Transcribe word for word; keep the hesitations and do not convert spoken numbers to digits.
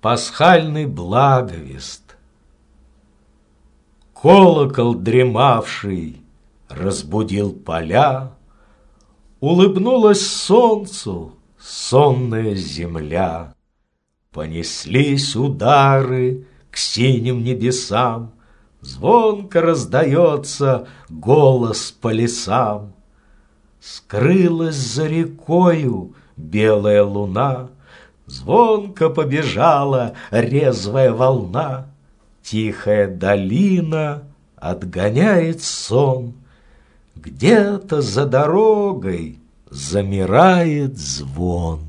Пасхальный благовест. Колокол дремавший разбудил поля, улыбнулась солнцу сонная земля. Понеслись удары к синим небесам, звонко раздается голос по лесам. Скрылась за рекою белая луна, звонко побежала резвая волна. Тихая долина отгоняет сон, где-то за дорогой замирает звон.